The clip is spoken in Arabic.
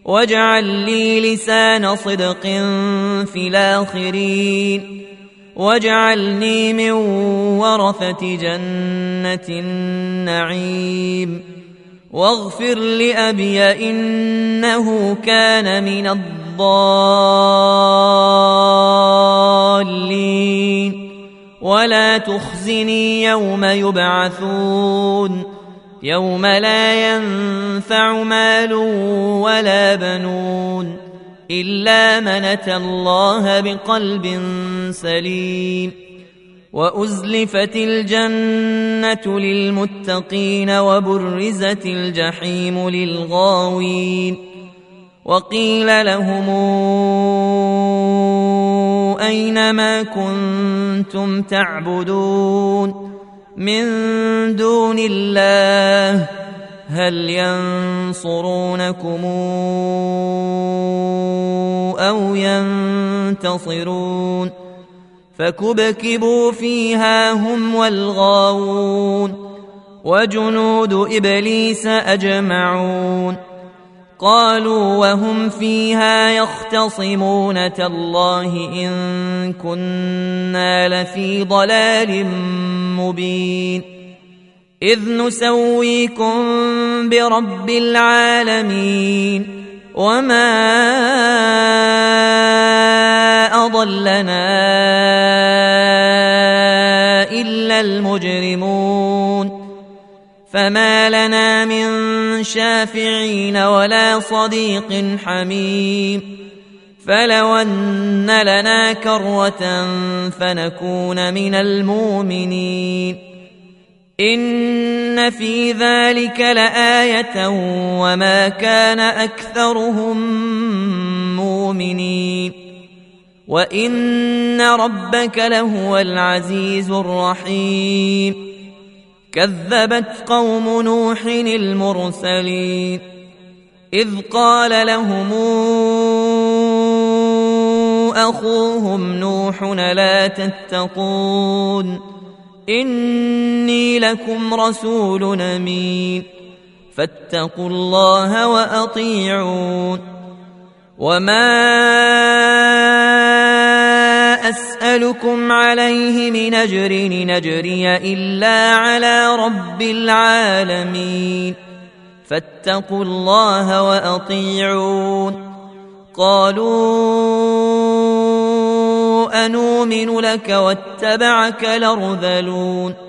واجعل لي لسان صدق في الآخرين واجعلني من ورثة جنة النعيم واغفر لأبي إنه كان من الضالين ولا تخزني يوم يبعثون يوم لا ينفع مال ولا بنون إلا من أتى الله بقلب سليم وأزلفت الجنة للمتقين وبرزت الجحيم للغاوين وقيل لهم أين ما كنتم تعبدون من دون الله هل ينصرونكم أو ينتصرون فكبكبوا فيها هم والغاوون وجنود إبليس أجمعون قالوا وهم فيها يختصمون تالله إن كنا لفي ضلال مبين إذ نسويكم برب العالمين وما أضلنا إلا المجرمون فما لنا من شافعين ولا صديق حميم فلو أن لنا كرة فنكون من المؤمنين إن في ذلك لآية وما كان أكثرهم مؤمنين وإن ربك لهو العزيز الرحيم كذبت قوم نوح المرسلين إذ قال لهم أخوهم نوح لا تتقون إني لكم رسول أمين فاتقوا الله وأطيعون وما أسألكم عليه من أجر نجري إلا على رب العالمين فاتقوا الله وأطيعون قالوا أنؤمن لك واتبعك الأرذلون